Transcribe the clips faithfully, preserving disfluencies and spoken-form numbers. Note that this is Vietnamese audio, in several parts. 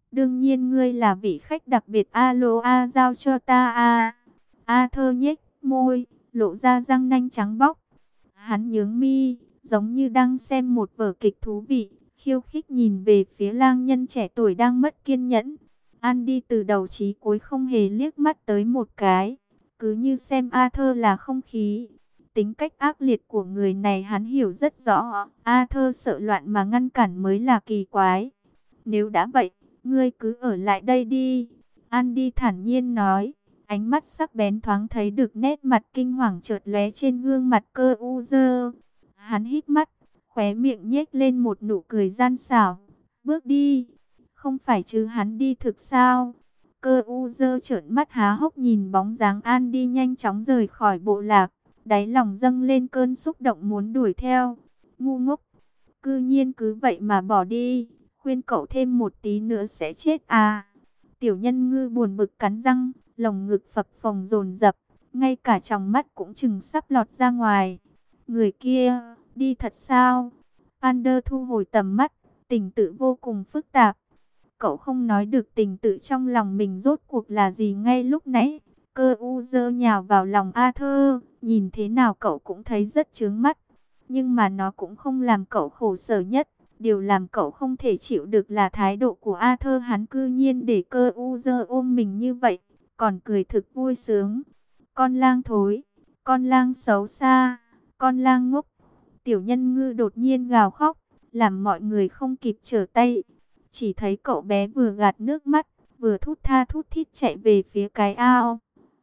Đương nhiên ngươi là vị khách đặc biệt, alo a giao cho ta a. Arthur nhếch môi, lộ ra răng nanh trắng bóc. Hắn nhướng mi, giống như đang xem một vở kịch thú vị, khiêu khích nhìn về phía lang nhân trẻ tuổi đang mất kiên nhẫn. Andy từ đầu chí cuối không hề liếc mắt tới một cái, cứ như xem Arthur là không khí. Tính cách ác liệt của người này hắn hiểu rất rõ, Arthur sợ loạn mà ngăn cản mới là kỳ quái. Nếu đã vậy, ngươi cứ ở lại đây đi, Andy thản nhiên nói. Ánh mắt sắc bén thoáng thấy được nét mặt kinh hoàng chợt lóe trên gương mặt Cơ U Dơ. Hắn hít mắt, khóe miệng nhếch lên một nụ cười gian xảo. Bước đi. Không phải chứ, hắn đi thực sao? Cơ U Dơ trợn mắt há hốc nhìn bóng dáng Andy nhanh chóng rời khỏi bộ lạc. Đáy lòng dâng lên cơn xúc động muốn đuổi theo. Ngu ngốc. Cư nhiên cứ vậy mà bỏ đi. Khuyên cậu thêm một tí nữa sẽ chết à. Tiểu nhân ngư buồn bực cắn răng, lồng ngực phập phồng dồn dập, ngay cả tròng mắt cũng chừng sắp lọt ra ngoài. Người kia, đi thật sao? Pander thu hồi tầm mắt, tình tự vô cùng phức tạp. Cậu không nói được tình tự trong lòng mình rốt cuộc là gì ngay lúc nãy. Cơ U dơ nhào vào lòng Arthur, nhìn thế nào cậu cũng thấy rất chướng mắt. Nhưng mà nó cũng không làm cậu khổ sở nhất. Điều làm cậu không thể chịu được là thái độ của Arthur, hắn cư nhiên để Cơ U dơ ôm mình như vậy, còn cười thực vui sướng. Con lang thối, con lang xấu xa, con lang ngốc. Tiểu nhân ngư đột nhiên gào khóc, làm mọi người không kịp trở tay. Chỉ thấy cậu bé vừa gạt nước mắt, vừa thút tha thút thít chạy về phía cái ao.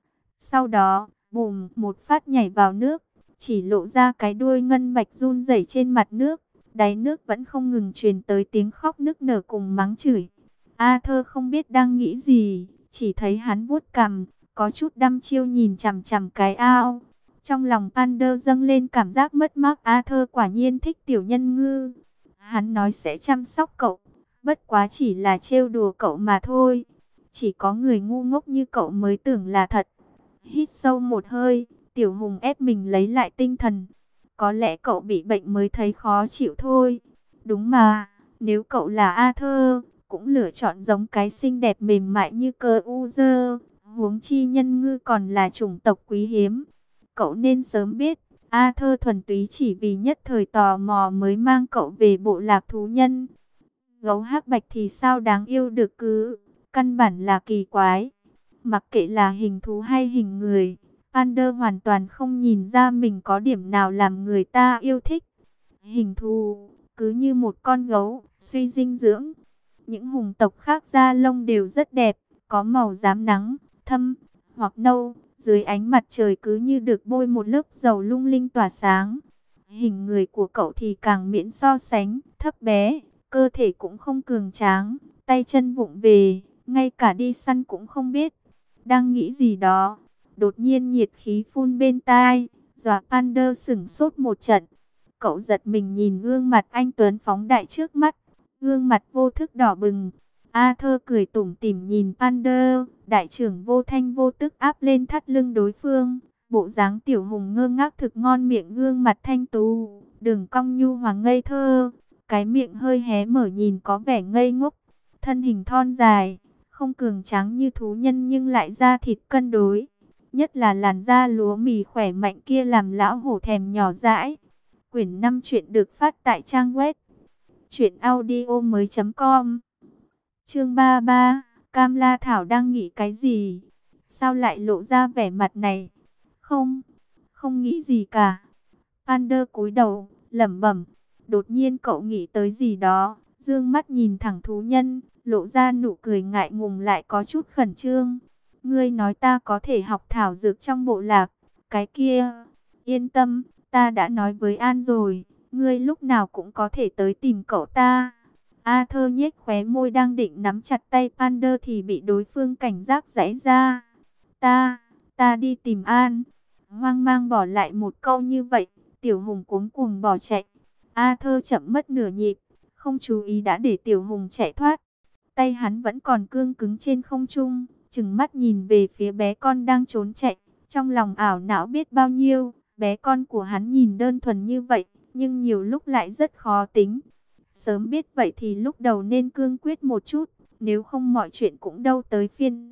Sau đó, bùm một phát nhảy vào nước, chỉ lộ ra cái đuôi ngân bạch run rẩy trên mặt nước. Đáy nước vẫn không ngừng truyền tới tiếng khóc nức nở cùng mắng chửi. Arthur không biết đang nghĩ gì, chỉ thấy hắn vuốt cằm, có chút đăm chiêu nhìn chằm chằm cái ao. Trong lòng Pander dâng lên cảm giác mất mát, Arthur quả nhiên thích tiểu nhân ngư. Hắn nói sẽ chăm sóc cậu, bất quá chỉ là trêu đùa cậu mà thôi. Chỉ có người ngu ngốc như cậu mới tưởng là thật. Hít sâu một hơi, Tiểu Hùng ép mình lấy lại tinh thần. Có lẽ cậu bị bệnh mới thấy khó chịu thôi. Đúng mà, nếu cậu là Arthur, cũng lựa chọn giống cái xinh đẹp mềm mại như Cơ U dơ. Huống chi nhân ngư còn là chủng tộc quý hiếm. Cậu nên sớm biết, Arthur thuần túy chỉ vì nhất thời tò mò mới mang cậu về bộ lạc thú nhân. Gấu hắc bạch thì sao đáng yêu được cứ, căn bản là kỳ quái. Mặc kệ là hình thú hay hình người, Pander hoàn toàn không nhìn ra mình có điểm nào làm người ta yêu thích. Hình thù, cứ như một con gấu, suy dinh dưỡng. Những hùng tộc khác da lông đều rất đẹp, có màu rám nắng, thâm, hoặc nâu. Dưới ánh mặt trời cứ như được bôi một lớp dầu lung linh tỏa sáng. Hình người của cậu thì càng miễn so sánh, thấp bé, cơ thể cũng không cường tráng, tay chân vụng về, ngay cả đi săn cũng không biết. Đang nghĩ gì đó, đột nhiên nhiệt khí phun bên tai, dọa Pander sửng sốt một trận. Cậu giật mình nhìn gương mặt anh tuấn phóng đại trước mắt, gương mặt vô thức đỏ bừng. Arthur cười tủm tỉm nhìn Pander, đại trưởng vô thanh vô tức áp lên thắt lưng đối phương. Bộ dáng Tiểu Hùng ngơ ngác thực ngon miệng, gương mặt thanh tú, đường cong nhu hòa ngây thơ, cái miệng hơi hé mở nhìn có vẻ ngây ngốc. Thân hình thon dài, không cường tráng như thú nhân nhưng lại da thịt cân đối. Nhất là làn da lúa mì khỏe mạnh kia làm lão hổ thèm nhỏ dãi. Quyển năm truyện được phát tại trang web truyện audio mới chấm com. Chương ba mươi ba, Cam La Thảo đang nghĩ cái gì? Sao lại lộ ra vẻ mặt này? Không, không nghĩ gì cả. Pander cúi đầu, lẩm bẩm. Đột nhiên cậu nghĩ tới gì đó, dương mắt nhìn thẳng thú nhân, lộ ra nụ cười ngại ngùng lại có chút khẩn trương. Ngươi nói ta có thể học thảo dược trong bộ lạc, cái kia, yên tâm, ta đã nói với An rồi, ngươi lúc nào cũng có thể tới tìm cậu ta. Arthur nhếch khóe môi đang định nắm chặt tay Pander thì bị đối phương cảnh giác giãy ra. Ta, ta đi tìm An. Hoang mang bỏ lại một câu như vậy, Tiểu Hùng cuống cuồng bỏ chạy. Arthur chậm mất nửa nhịp, không chú ý đã để Tiểu Hùng chạy thoát. Tay hắn vẫn còn cương cứng trên không trung, trừng mắt nhìn về phía bé con đang trốn chạy. Trong lòng ảo não biết bao nhiêu, bé con của hắn nhìn đơn thuần như vậy, nhưng nhiều lúc lại rất khó tính. Sớm biết vậy thì lúc đầu nên cương quyết một chút, Nếu không mọi chuyện cũng đâu tới phiên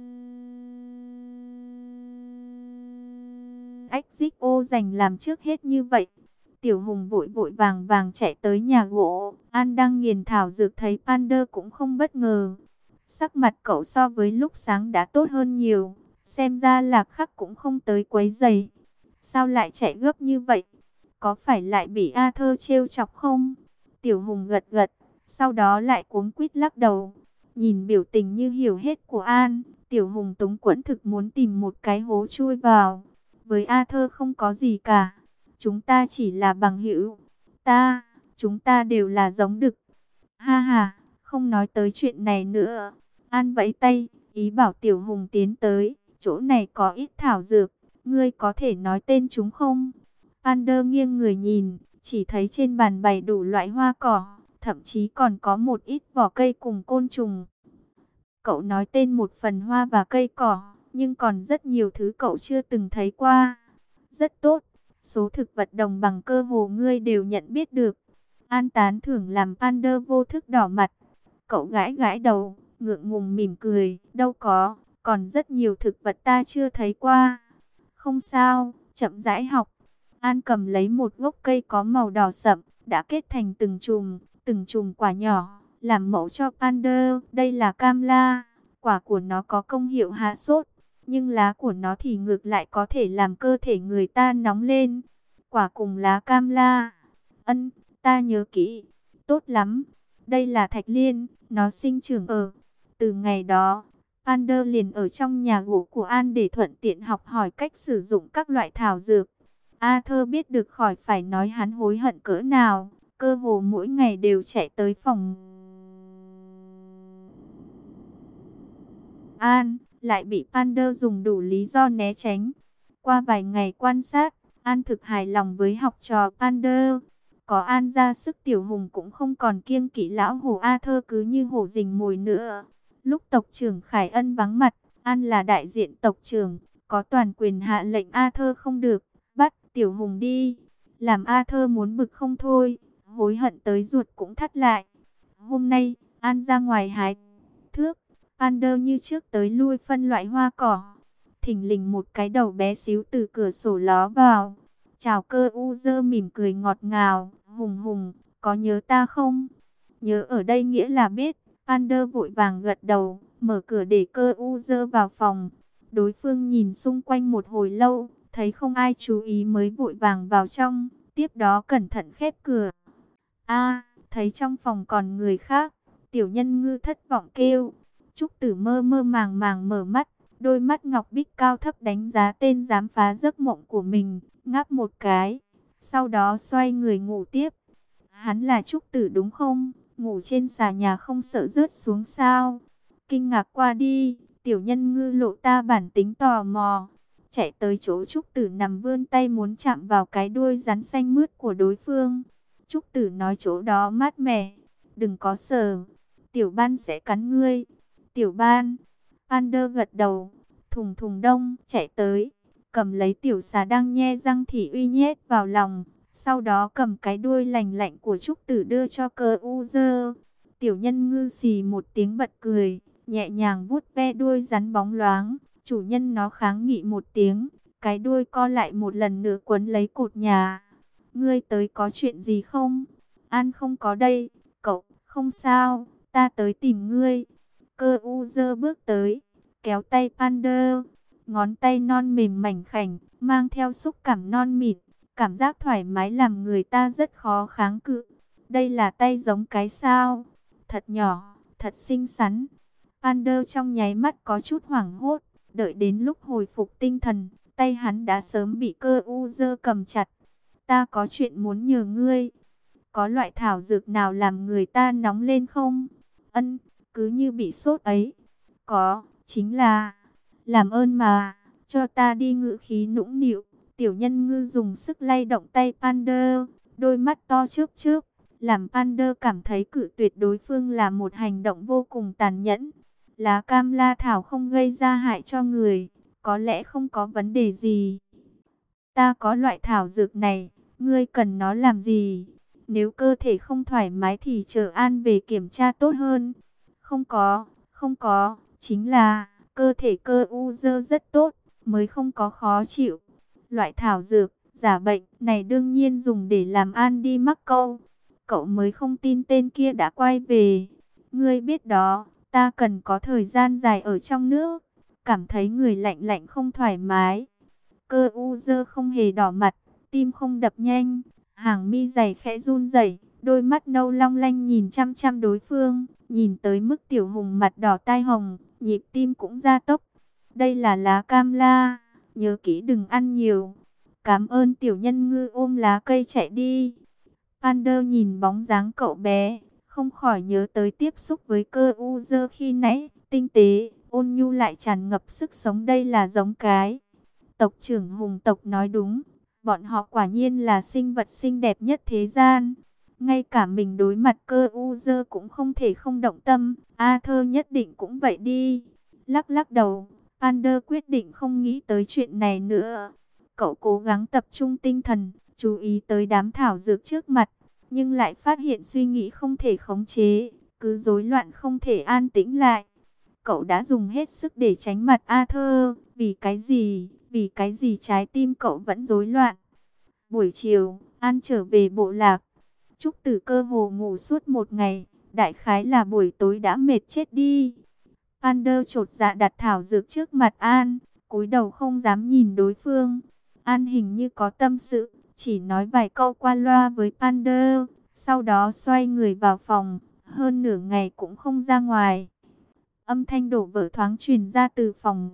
ách dích ô dành làm trước hết như vậy. Tiểu Hùng vội vội vàng vàng chạy tới nhà gỗ. An đang nghiền thảo dược thấy Pander cũng không bất ngờ. Sắc mặt cậu so với lúc sáng đã tốt hơn nhiều. Xem ra Lạc Khắc cũng không tới quấy rầy. Sao lại chạy gấp như vậy? Có phải lại bị A Thơ trêu chọc không? Tiểu Hùng gật gật, sau đó lại cuống quýt lắc đầu. Nhìn biểu tình như hiểu hết của An, Tiểu Hùng túng quẫn thực muốn tìm một cái hố chui vào. Với A Thơ không có gì cả. Chúng ta chỉ là bằng hữu. Ta, chúng ta đều là giống đực. Ha ha, không nói tới chuyện này nữa. An vẫy tay, ý bảo Tiểu Hùng tiến tới. Chỗ này có ít thảo dược, ngươi có thể nói tên chúng không? Pander nghiêng người nhìn, chỉ thấy trên bàn bày đủ loại hoa cỏ, thậm chí còn có một ít vỏ cây cùng côn trùng. Cậu nói tên một phần hoa và cây cỏ, nhưng còn rất nhiều thứ cậu chưa từng thấy qua. Rất tốt, số thực vật đồng bằng cơ hồ ngươi đều nhận biết được. An tán thưởng làm Pander vô thức đỏ mặt. Cậu gãi gãi đầu, ngượng ngùng mỉm cười, đâu có, còn rất nhiều thực vật ta chưa thấy qua. Không sao, chậm rãi học. An cầm lấy một gốc cây có màu đỏ sậm, đã kết thành từng chùm, từng chùm quả nhỏ, làm mẫu cho Pander. Đây là cam la, quả của nó có công hiệu hạ sốt, nhưng lá của nó thì ngược lại có thể làm cơ thể người ta nóng lên. Quả cùng lá cam la. Ân, ta nhớ kỹ. Tốt lắm. Đây là thạch liên, nó sinh trưởng ở. Từ ngày đó, Pander liền ở trong nhà gỗ của An để thuận tiện học hỏi cách sử dụng các loại thảo dược. A Thơ biết được khỏi phải nói hắn hối hận cỡ nào, cơ hồ mỗi ngày đều chạy tới phòng An, lại bị Pander dùng đủ lý do né tránh. Qua vài ngày quan sát, An thực hài lòng với học trò Pander. Có An ra sức, Tiểu Hùng cũng không còn kiêng kỵ lão hổ A Thơ cứ như hổ rình mồi nữa. Lúc tộc trưởng Khải Ân vắng mặt, An là đại diện tộc trưởng, có toàn quyền hạ lệnh A Thơ không được bắt Tiểu Hùng đi. Làm A Thơ muốn bực không thôi, hối hận tới ruột cũng thắt lại. Hôm nay, An ra ngoài hái thước, Pander như trước tới lui phân loại hoa cỏ. Thình lình một cái đầu bé xíu từ cửa sổ ló vào. Chào Cơ U Dơ mỉm cười ngọt ngào. Hùng Hùng, có nhớ ta không? Nhớ ở đây nghĩa là biết. Pander vội vàng gật đầu, mở cửa để Cơ U Dơ vào phòng. Đối phương nhìn xung quanh một hồi lâu, thấy không ai chú ý mới vội vàng vào trong. Tiếp đó cẩn thận khép cửa. A, thấy trong phòng còn người khác. Tiểu Nhân Ngư thất vọng kêu. Trúc Tử mơ mơ màng màng mở mắt. Đôi mắt ngọc bích cao thấp đánh giá tên dám phá giấc mộng của mình, ngáp một cái, sau đó xoay người ngủ tiếp. Hắn là Trúc Tử đúng không? Ngủ trên xà nhà không sợ rớt xuống sao? Kinh ngạc qua đi, Tiểu Nhân Ngư lộ ta bản tính tò mò, chạy tới chỗ Trúc Tử nằm vươn tay muốn chạm vào cái đuôi rắn xanh mướt của đối phương. Trúc Tử nói chỗ đó mát mẻ, đừng có sờ, Tiểu Ban sẽ cắn ngươi. Tiểu Ban. Pander gật đầu, thùng thùng đông, chạy tới, cầm lấy tiểu xà đang nhe răng thì uy nhét vào lòng, sau đó cầm cái đuôi lành lạnh của Trúc Tử đưa cho Cơ U Dơ. Tiểu Nhân Ngư xì một tiếng bật cười, nhẹ nhàng vuốt ve đuôi rắn bóng loáng, chủ nhân nó kháng nghị một tiếng, cái đuôi co lại một lần nữa quấn lấy cột nhà. Ngươi tới có chuyện gì không? An không có đây, cậu, không sao, ta tới tìm ngươi. Cơ U Dơ bước tới, kéo tay Pander, ngón tay non mềm mảnh khảnh, mang theo xúc cảm non mịn, cảm giác thoải mái làm người ta rất khó kháng cự. Đây là tay giống cái sao? Thật nhỏ, thật xinh xắn. Pander trong nháy mắt có chút hoảng hốt, đợi đến lúc hồi phục tinh thần, tay hắn đã sớm bị Cơ U Dơ cầm chặt. Ta có chuyện muốn nhờ ngươi. Có loại thảo dược nào làm người ta nóng lên không? Ân, cứ như bị sốt ấy. Có, chính là, làm ơn mà, cho ta đi. Ngữ khí nũng nịu, Tiểu Nhân Ngư dùng sức lay động tay Pander, đôi mắt to chớp chớp, làm Pander cảm thấy cự tuyệt đối phương là một hành động vô cùng tàn nhẫn. Lá cam la thảo không gây ra hại cho người, có lẽ không có vấn đề gì. Ta có loại thảo dược này, ngươi cần nó làm gì? Nếu cơ thể không thoải mái thì chờ An về kiểm tra tốt hơn. Không có, không có, chính là cơ thể cơ u dơ rất tốt, mới không có khó chịu. Loại thảo dược, giả bệnh này đương nhiên dùng để làm an đi mắc câu. Cậu mới không tin tên kia đã quay về. Ngươi biết đó, ta cần có thời gian dài ở trong nước, cảm thấy người lạnh lạnh không thoải mái. Cơ u dơ không hề đỏ mặt, tim không đập nhanh, hàng mi dày khẽ run rẩy, đôi mắt nâu long lanh nhìn chăm chăm đối phương, nhìn tới mức Tiểu Hùng mặt đỏ tai hồng, nhịp tim cũng gia tốc. Đây là lá cam la, nhớ kỹ đừng ăn nhiều. Cảm ơn tiểu nhân ngư, ôm lá cây chạy đi. Pander nhìn bóng dáng cậu bé, không khỏi nhớ tới tiếp xúc với cơ u dơ khi nãy, tinh tế, ôn nhu lại tràn ngập sức sống. Đây là giống cái. Tộc trưởng Hùng tộc nói đúng, bọn họ quả nhiên là sinh vật xinh đẹp nhất thế gian. Ngay cả mình đối mặt cơ u dơ cũng không thể không động tâm, Arthur nhất định cũng vậy đi. Lắc lắc đầu, Pander quyết định không nghĩ tới chuyện này nữa. Cậu cố gắng tập trung tinh thần, chú ý tới đám thảo dược trước mặt, nhưng lại phát hiện suy nghĩ không thể khống chế, cứ rối loạn không thể an tĩnh lại. Cậu đã dùng hết sức để tránh mặt Arthur, vì cái gì, vì cái gì trái tim cậu vẫn rối loạn. Buổi chiều, An trở về bộ lạc. Trúc Tử cơ hồ ngủ suốt một ngày, đại khái là buổi tối đã mệt chết đi. Pander chột dạ đặt thảo dược trước mặt An, cúi đầu không dám nhìn đối phương. An hình như có tâm sự, chỉ nói vài câu qua loa với Pander, sau đó xoay người vào phòng, hơn nửa ngày cũng không ra ngoài. Âm thanh đổ vỡ thoáng truyền ra từ phòng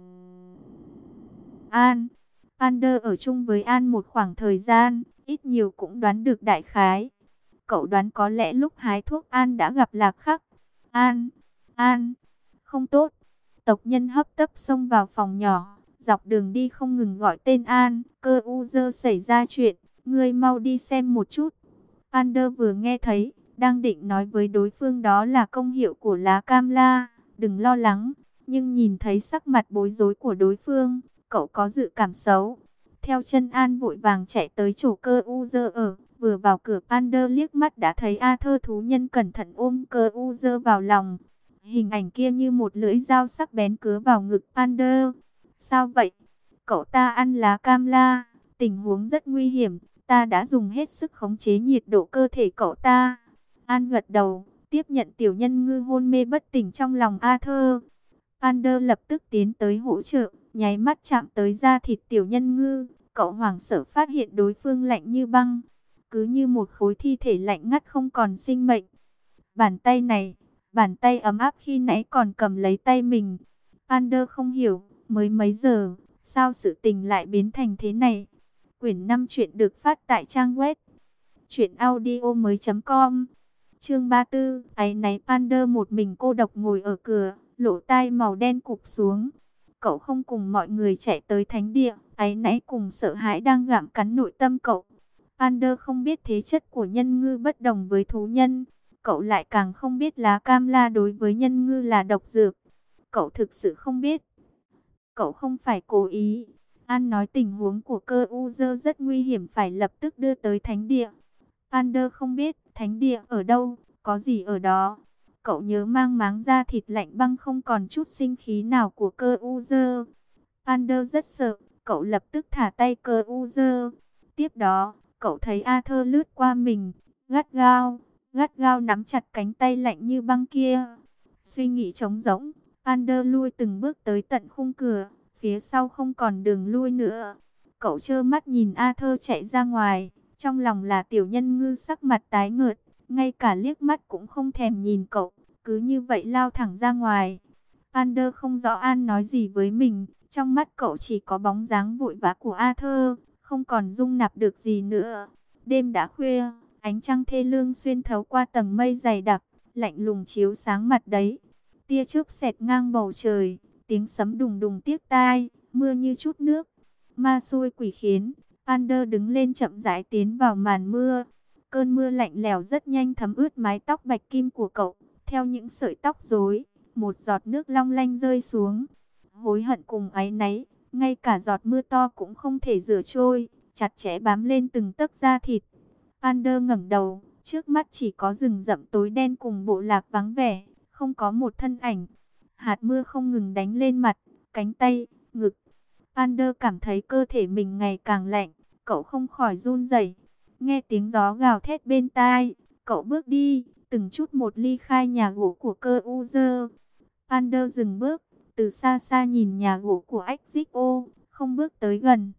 An. Pander ở chung với An một khoảng thời gian, ít nhiều cũng đoán được đại khái. Cậu đoán có lẽ lúc hái thuốc An đã gặp Lạc Khắc. An, An, không tốt. Tộc nhân hấp tấp xông vào phòng nhỏ, dọc đường đi không ngừng gọi tên An. Cơ u dơ xảy ra chuyện, ngươi mau đi xem một chút. Pander vừa nghe thấy, đang định nói với đối phương đó là công hiệu của lá cam la, đừng lo lắng. Nhưng nhìn thấy sắc mặt bối rối của đối phương, cậu có dự cảm xấu. Theo chân An vội vàng chạy tới chỗ cơ u dơ ở, vừa vào cửa Pander liếc mắt đã thấy Arthur thú nhân cẩn thận ôm cơ u dơ vào lòng. Hình ảnh kia như một lưỡi dao sắc bén cứa vào ngực Pander. Sao vậy? Cậu ta ăn lá cam la, tình huống rất nguy hiểm, ta đã dùng hết sức khống chế nhiệt độ cơ thể cậu ta. An gật đầu, tiếp nhận tiểu nhân ngư hôn mê bất tỉnh trong lòng Arthur. Pander lập tức tiến tới hỗ trợ, nháy mắt chạm tới da thịt tiểu nhân ngư. Cậu hoảng sợ phát hiện đối phương lạnh như băng, cứ như một khối thi thể lạnh ngắt không còn sinh mệnh. Bàn tay này, bàn tay ấm áp khi nãy còn cầm lấy tay mình. Pander không hiểu, mới mấy giờ, sao sự tình lại biến thành thế này. Quyển năm truyện được phát tại trang web truyện audio mới chấm com. Chương ba mươi tư, áy náy. Pander một mình cô độc ngồi ở cửa, lỗ tai màu đen cụp xuống. Cậu không cùng mọi người chạy tới thánh địa, áy náy cùng sợ hãi đang gặm cắn nội tâm cậu. Pander không biết thế chất của nhân ngư bất đồng với thú nhân. Cậu lại càng không biết lá cam la đối với nhân ngư là độc dược. Cậu thực sự không biết. Cậu không phải cố ý. An nói tình huống của cơ u dơ rất nguy hiểm, phải lập tức đưa tới thánh địa. Pander không biết thánh địa ở đâu, có gì ở đó. Cậu nhớ mang máng da thịt lạnh băng không còn chút sinh khí nào của cơ u dơ. Pander rất sợ, cậu lập tức thả tay cơ u dơ. Tiếp đó, cậu thấy Arthur lướt qua mình, gắt gao, gắt gao nắm chặt cánh tay lạnh như băng kia. Suy nghĩ trống rỗng, Pander lui từng bước tới tận khung cửa, phía sau không còn đường lui nữa. Cậu trơ mắt nhìn Arthur chạy ra ngoài, trong lòng là tiểu nhân ngư sắc mặt tái nhợt, ngay cả liếc mắt cũng không thèm nhìn cậu, cứ như vậy lao thẳng ra ngoài. Pander không rõ An nói gì với mình, trong mắt cậu chỉ có bóng dáng vội vã của Arthur, không còn dung nạp được gì nữa. Đêm đã khuya, ánh trăng thê lương xuyên thấu qua tầng mây dày đặc, lạnh lùng chiếu sáng mặt đấy. Tia chớp xẹt ngang bầu trời, tiếng sấm đùng đùng tiếc tai, mưa như chút nước. Ma xui quỷ khiến, Pander đứng lên chậm rãi tiến vào màn mưa. Cơn mưa lạnh lẽo rất nhanh thấm ướt mái tóc bạch kim của cậu. Theo những sợi tóc rối, một giọt nước long lanh rơi xuống. Hối hận cùng áy náy, ngay cả giọt mưa to cũng không thể rửa trôi, chặt chẽ bám lên từng tấc da thịt. Pander ngẩng đầu, trước mắt chỉ có rừng rậm tối đen cùng bộ lạc vắng vẻ, không có một thân ảnh. Hạt mưa không ngừng đánh lên mặt, cánh tay, ngực. Pander cảm thấy cơ thể mình ngày càng lạnh, cậu không khỏi run rẩy. Nghe tiếng gió gào thét bên tai, cậu bước đi, từng chút một ly khai nhà gỗ của cơ u dơ. Pander dừng bước, từ xa xa nhìn nhà gỗ của Exio, không bước tới gần.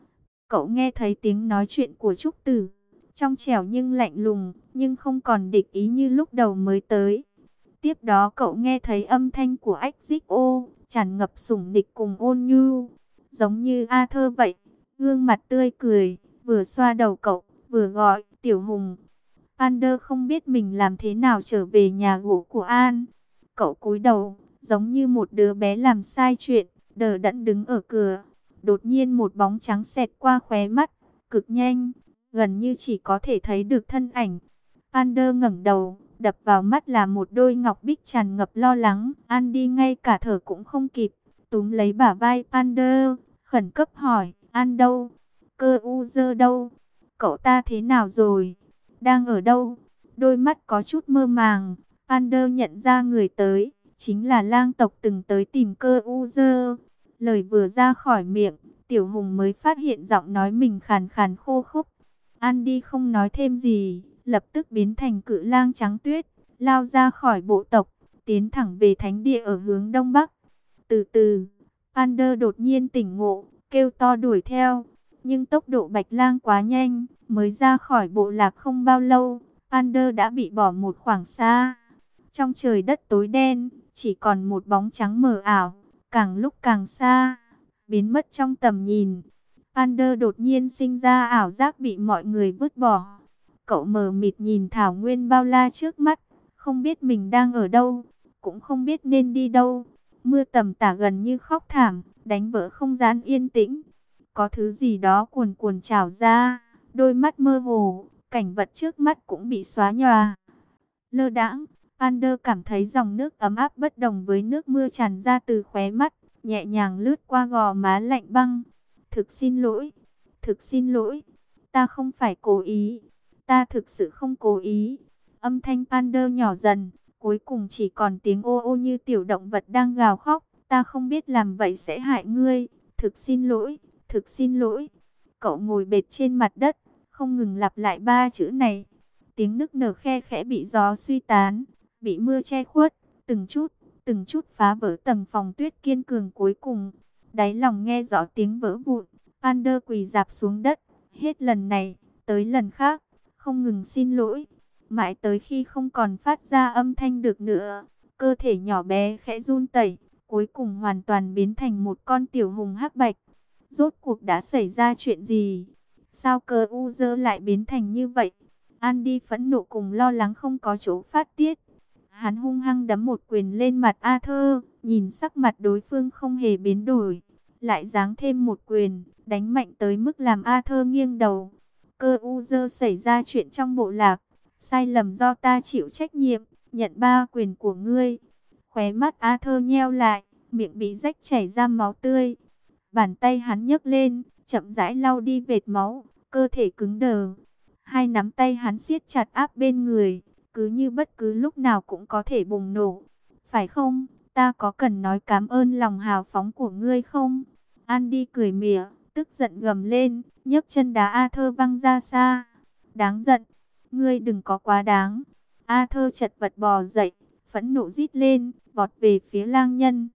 Cậu nghe thấy tiếng nói chuyện của Trúc Tử, trong trẻo nhưng lạnh lùng, nhưng không còn địch ý như lúc đầu mới tới. Tiếp đó cậu nghe thấy âm thanh của Exio, tràn ngập sủng nịch cùng ôn nhu, giống như Arthur vậy, gương mặt tươi cười, vừa xoa đầu cậu, vừa gọi, Tiểu Hùng. Pander không biết mình làm thế nào trở về nhà gỗ của An. Cậu cúi đầu, giống như một đứa bé làm sai chuyện, đờ đẫn đứng ở cửa. Đột nhiên một bóng trắng xẹt qua khóe mắt, cực nhanh, gần như chỉ có thể thấy được thân ảnh. Pander ngẩng đầu, đập vào mắt là một đôi ngọc bích tràn ngập lo lắng. An đi ngay cả thở cũng không kịp, túm lấy bả vai Pander, khẩn cấp hỏi, An đâu? Cơ u dơ đâu? Cậu ta thế nào rồi? Đang ở đâu? Đôi mắt có chút mơ màng, Pander nhận ra người tới, chính là lang tộc từng tới tìm cơ u dơ. Lời vừa ra khỏi miệng, Tiểu Hùng mới phát hiện giọng nói mình khàn khàn khô khốc. Andy không nói thêm gì, lập tức biến thành cự lang trắng tuyết, lao ra khỏi bộ tộc, tiến thẳng về thánh địa ở hướng đông bắc. Từ từ, Pander đột nhiên tỉnh ngộ, kêu to đuổi theo, nhưng tốc độ bạch lang quá nhanh, mới ra khỏi bộ lạc không bao lâu, Pander đã bị bỏ một khoảng xa. Trong trời đất tối đen, chỉ còn một bóng trắng mờ ảo, càng lúc càng xa, biến mất trong tầm nhìn. Pander đột nhiên sinh ra ảo giác bị mọi người vứt bỏ. Cậu mờ mịt nhìn thảo nguyên bao la trước mắt, không biết mình đang ở đâu, cũng không biết nên đi đâu. Mưa tầm tả gần như khóc thảm, đánh vỡ không gian yên tĩnh. Có thứ gì đó cuồn cuồn trào ra, đôi mắt mơ hồ, cảnh vật trước mắt cũng bị xóa nhòa. Lơ đãng, Pander cảm thấy dòng nước ấm áp bất đồng với nước mưa tràn ra từ khóe mắt, nhẹ nhàng lướt qua gò má lạnh băng. Thực xin lỗi, thực xin lỗi, ta không phải cố ý, ta thực sự không cố ý. Âm thanh Pander nhỏ dần, cuối cùng chỉ còn tiếng ô ô như tiểu động vật đang gào khóc. Ta không biết làm vậy sẽ hại ngươi, thực xin lỗi, thực xin lỗi. Cậu ngồi bệt trên mặt đất, không ngừng lặp lại ba chữ này. Tiếng nức nở khe khẽ bị gió suy tán, bị mưa che khuất, từng chút, từng chút phá vỡ tầng phòng tuyết kiên cường cuối cùng. Đáy lòng nghe rõ tiếng vỡ vụn, Pander quỳ rạp xuống đất, hết lần này, tới lần khác, không ngừng xin lỗi. Mãi tới khi không còn phát ra âm thanh được nữa, cơ thể nhỏ bé khẽ run rẩy, cuối cùng hoàn toàn biến thành một con tiểu hùng hắc bạch. Rốt cuộc đã xảy ra chuyện gì? Sao cơ u dơ lại biến thành như vậy? Andy phẫn nộ cùng lo lắng không có chỗ phát tiết. Hắn hung hăng đấm một quyền lên mặt Arthur, nhìn sắc mặt đối phương không hề biến đổi, lại giáng thêm một quyền, đánh mạnh tới mức làm Arthur nghiêng đầu. Cơ u dơ xảy ra chuyện trong bộ lạc, sai lầm do ta chịu trách nhiệm, nhận ba quyền của ngươi. Khóe mắt Arthur nheo lại, miệng bị rách chảy ra máu tươi. Bàn tay hắn nhấc lên, chậm rãi lau đi vệt máu, cơ thể cứng đờ. Hai nắm tay hắn siết chặt áp bên người, cứ như bất cứ lúc nào cũng có thể bùng nổ. Phải không? Ta có cần nói cảm ơn lòng hào phóng của ngươi không? Andy cười mỉa, tức giận gầm lên, nhấc chân đá Arthur văng ra xa. Đáng giận, ngươi đừng có quá đáng. Arthur chật vật bò dậy, phẫn nộ rít lên, vọt về phía lang nhân.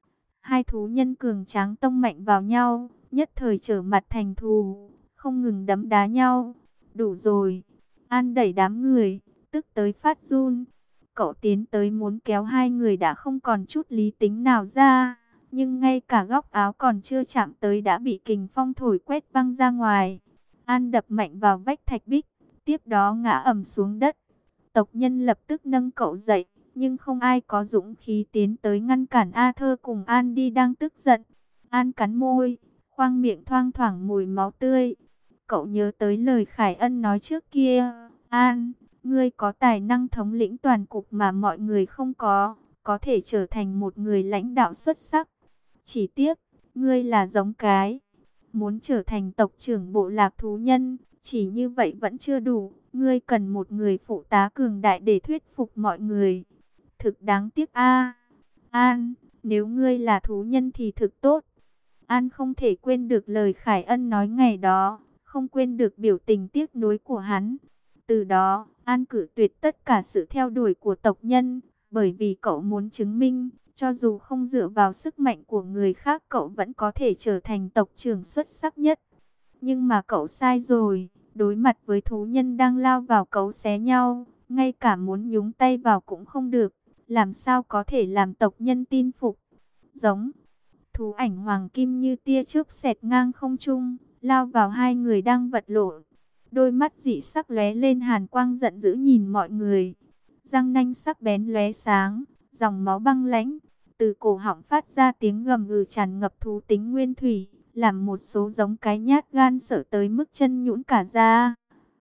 Hai thú nhân cường tráng tông mạnh vào nhau, nhất thời trở mặt thành thù, không ngừng đấm đá nhau. Đủ rồi. An đẩy đám người, tức tới phát run. Cậu tiến tới muốn kéo hai người đã không còn chút lý tính nào ra, nhưng ngay cả góc áo còn chưa chạm tới đã bị kình phong thổi quét văng ra ngoài. An đập mạnh vào vách thạch bích, tiếp đó ngã ầm xuống đất. Tộc nhân lập tức nâng cậu dậy, nhưng không ai có dũng khí tiến tới ngăn cản Arthur cùng Andy đang tức giận. An cắn môi, khoang miệng thoang thoảng mùi máu tươi. Cậu nhớ tới lời Khải Ân nói trước kia. An, ngươi có tài năng thống lĩnh toàn cục mà mọi người không có, có thể trở thành một người lãnh đạo xuất sắc. Chỉ tiếc, ngươi là giống cái. Muốn trở thành tộc trưởng bộ lạc thú nhân, chỉ như vậy vẫn chưa đủ. Ngươi cần một người phụ tá cường đại để thuyết phục mọi người. Thực đáng tiếc a. An, nếu ngươi là thú nhân thì thực tốt. An không thể quên được lời Khải Ân nói ngày đó, không quên được biểu tình tiếc nuối của hắn. Từ đó, An cự tuyệt tất cả sự theo đuổi của tộc nhân, bởi vì cậu muốn chứng minh, cho dù không dựa vào sức mạnh của người khác cậu vẫn có thể trở thành tộc trưởng xuất sắc nhất. Nhưng mà cậu sai rồi, đối mặt với thú nhân đang lao vào cấu xé nhau, ngay cả muốn nhúng tay vào cũng không được, làm sao có thể làm tộc nhân tin phục. Giống, thú ảnh hoàng kim như tia chớp xẹt ngang không trung, lao vào hai người đang vật lộn. Đôi mắt dị sắc lóe lên hàn quang giận dữ nhìn mọi người. Răng nanh sắc bén lóe sáng, dòng máu băng lãnh, từ cổ họng phát ra tiếng gầm gừ tràn ngập thú tính nguyên thủy, làm một số giống cái nhát gan sợ tới mức chân nhũn cả ra.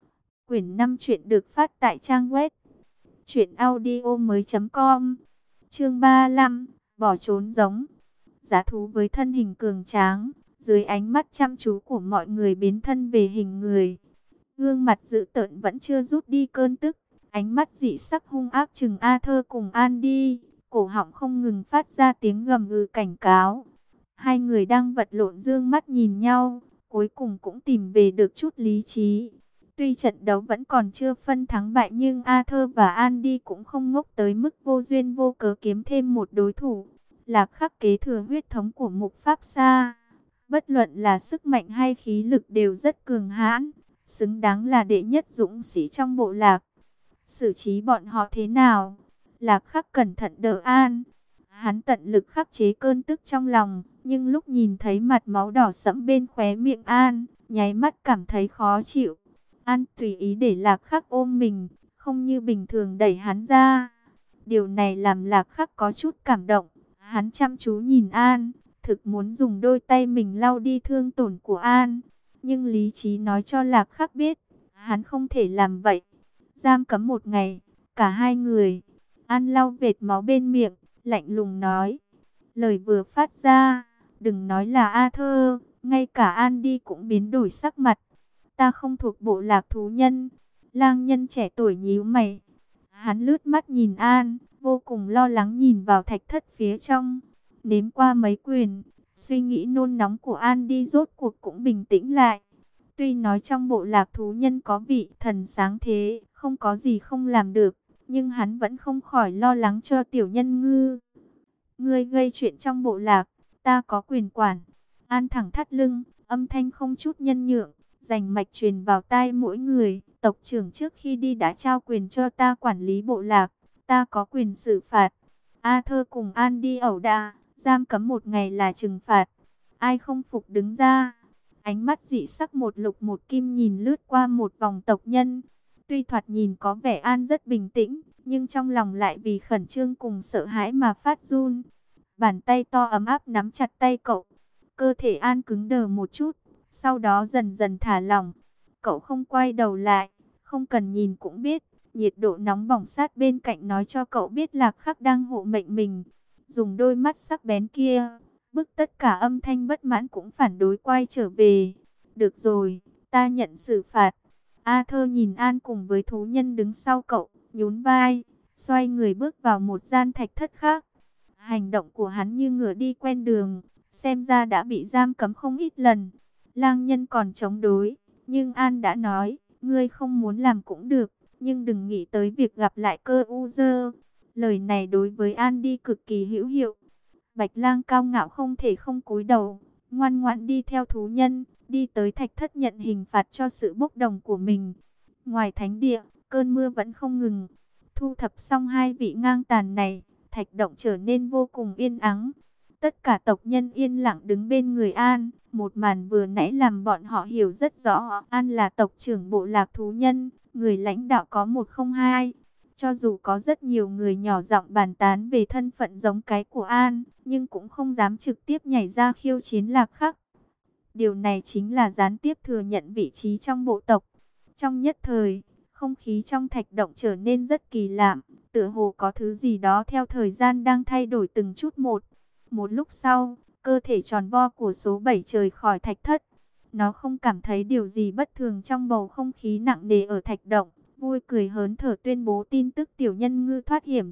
Quyển năm truyện được phát tại trang web truyện audio mới chấm com. Chương ba mươi lăm, bỏ trốn giống. Giá thú với thân hình cường tráng, dưới ánh mắt chăm chú của mọi người biến thân về hình người. Gương mặt dữ tợn vẫn chưa rút đi cơn tức, ánh mắt dị sắc hung ác chừng Arthur cùng Andy, cổ họng không ngừng phát ra tiếng gầm gừ cảnh cáo. Hai người đang vật lộn dương mắt nhìn nhau, cuối cùng cũng tìm về được chút lý trí. Tuy trận đấu vẫn còn chưa phân thắng bại nhưng Arthur và Andy cũng không ngốc tới mức vô duyên vô cớ kiếm thêm một đối thủ. Lạc Khắc kế thừa huyết thống của Mục Pháp Sa, bất luận là sức mạnh hay khí lực đều rất cường hãn, xứng đáng là đệ nhất dũng sĩ trong bộ lạc. Xử trí bọn họ thế nào? Lạc Khắc cẩn thận đỡ An. Hắn tận lực khắc chế cơn tức trong lòng, nhưng lúc nhìn thấy mặt máu đỏ sẫm bên khóe miệng An, nháy mắt cảm thấy khó chịu. An tùy ý để Lạc Khắc ôm mình, không như bình thường đẩy hắn ra. Điều này làm Lạc Khắc có chút cảm động. Hắn chăm chú nhìn An, thực muốn dùng đôi tay mình lau đi thương tổn của An. Nhưng lý trí nói cho Lạc Khắc biết, hắn không thể làm vậy. Giam cấm một ngày, cả hai người. An lau vệt máu bên miệng, lạnh lùng nói. Lời vừa phát ra, đừng nói là Arthur, ngay cả Andy cũng biến đổi sắc mặt. Ta không thuộc bộ lạc thú nhân. Lang nhân trẻ tuổi nhíu mày. Hắn lướt mắt nhìn An, vô cùng lo lắng nhìn vào thạch thất phía trong. Nếm qua mấy quyền, suy nghĩ nôn nóng của Andy rốt cuộc cũng bình tĩnh lại. Tuy nói trong bộ lạc thú nhân có vị thần sáng thế, không có gì không làm được, nhưng hắn vẫn không khỏi lo lắng cho tiểu nhân ngư. Ngươi gây chuyện trong bộ lạc, ta có quyền quản. An thẳng thắt lưng, âm thanh không chút nhân nhượng, rành mạch truyền vào tai mỗi người. Tộc trưởng trước khi đi đã trao quyền cho ta quản lý bộ lạc, ta có quyền xử phạt. Arthur cùng Andy ẩu đả, giam cấm một ngày là trừng phạt. Ai không phục đứng ra. Ánh mắt dị sắc một lục một kim nhìn lướt qua một vòng tộc nhân. Tuy thoạt nhìn có vẻ An rất bình tĩnh, nhưng trong lòng lại vì khẩn trương cùng sợ hãi mà phát run. Bàn tay to ấm áp nắm chặt tay cậu. Cơ thể An cứng đờ một chút, sau đó dần dần thả lỏng. Cậu không quay đầu lại, không cần nhìn cũng biết. Nhiệt độ nóng bỏng sát bên cạnh nói cho cậu biết Lạc Khắc đang hộ mệnh mình. Dùng đôi mắt sắc bén kia, bức tất cả âm thanh bất mãn cũng phản đối quay trở về. Được rồi, ta nhận xử phạt. Arthur nhìn An cùng với thú nhân đứng sau cậu, nhún vai, xoay người bước vào một gian thạch thất khác. Hành động của hắn như ngựa đi quen đường, xem ra đã bị giam cấm không ít lần. Lang nhân còn chống đối, nhưng An đã nói, ngươi không muốn làm cũng được, nhưng đừng nghĩ tới việc gặp lại cơ u dơ. Lời này đối với An đi cực kỳ hữu hiệu. Bạch lang cao ngạo không thể không cúi đầu, ngoan ngoãn đi theo thú nhân, đi tới thạch thất nhận hình phạt cho sự bốc đồng của mình. Ngoài thánh địa, cơn mưa vẫn không ngừng. Thu thập xong hai vị ngang tàn này, thạch động trở nên vô cùng yên ắng. Tất cả tộc nhân yên lặng đứng bên người An. Một màn vừa nãy làm bọn họ hiểu rất rõ. An là tộc trưởng bộ lạc thú nhân, người lãnh đạo có một không hai. Cho dù có rất nhiều người nhỏ giọng bàn tán về thân phận giống cái của An, nhưng cũng không dám trực tiếp nhảy ra khiêu chiến Lạc Khắc. Điều này chính là gián tiếp thừa nhận vị trí trong bộ tộc. Trong nhất thời, không khí trong thạch động trở nên rất kỳ lạ, tựa hồ có thứ gì đó theo thời gian đang thay đổi từng chút một. Một lúc sau, cơ thể tròn vo của số bảy rời khỏi thạch thất. Nó không cảm thấy điều gì bất thường trong bầu không khí nặng nề ở thạch động, vui cười hớn thở tuyên bố tin tức tiểu nhân ngư thoát hiểm.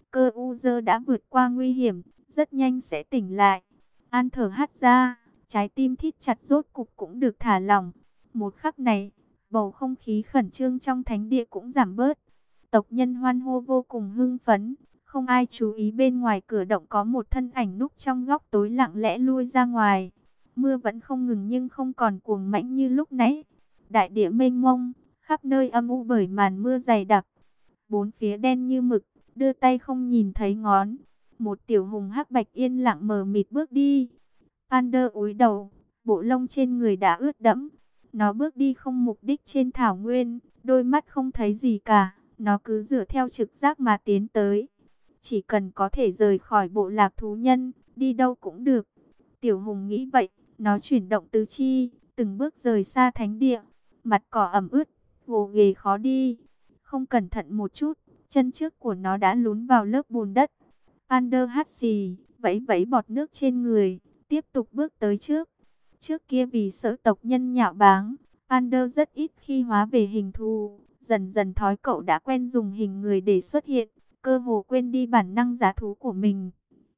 Cơ u dơ đã vượt qua nguy hiểm, rất nhanh sẽ tỉnh lại. An thở hắt ra, trái tim thít chặt rốt cục cũng được thả lỏng. Một khắc này, bầu không khí khẩn trương trong thánh địa cũng giảm bớt. Tộc nhân hoan hô vô cùng hưng phấn. Không ai chú ý bên ngoài cửa động có một thân ảnh núp trong góc tối lặng lẽ lui ra ngoài. Mưa vẫn không ngừng nhưng không còn cuồng mãnh như lúc nãy. Đại địa mênh mông, khắp nơi âm u bởi màn mưa dày đặc. Bốn phía đen như mực, đưa tay không nhìn thấy ngón. Một tiểu hùng hắc bạch yên lặng mờ mịt bước đi. Pander cúi đầu, bộ lông trên người đã ướt đẫm. Nó bước đi không mục đích trên thảo nguyên, đôi mắt không thấy gì cả. Nó cứ dựa theo trực giác mà tiến tới. Chỉ cần có thể rời khỏi bộ lạc thú nhân, đi đâu cũng được. Tiểu hùng nghĩ vậy, nó chuyển động tứ chi, từng bước rời xa thánh địa. Mặt cỏ ẩm ướt, gồ ghề khó đi. Không cẩn thận một chút, chân trước của nó đã lún vào lớp bùn đất. Pander hắt xì, vẫy vẫy bọt nước trên người, tiếp tục bước tới trước. Trước kia vì sợ tộc nhân nhạo báng, Pander rất ít khi hóa về hình thù. Dần dần thói cậu đã quen dùng hình người để xuất hiện, cơ hồ quên đi bản năng giá thú của mình.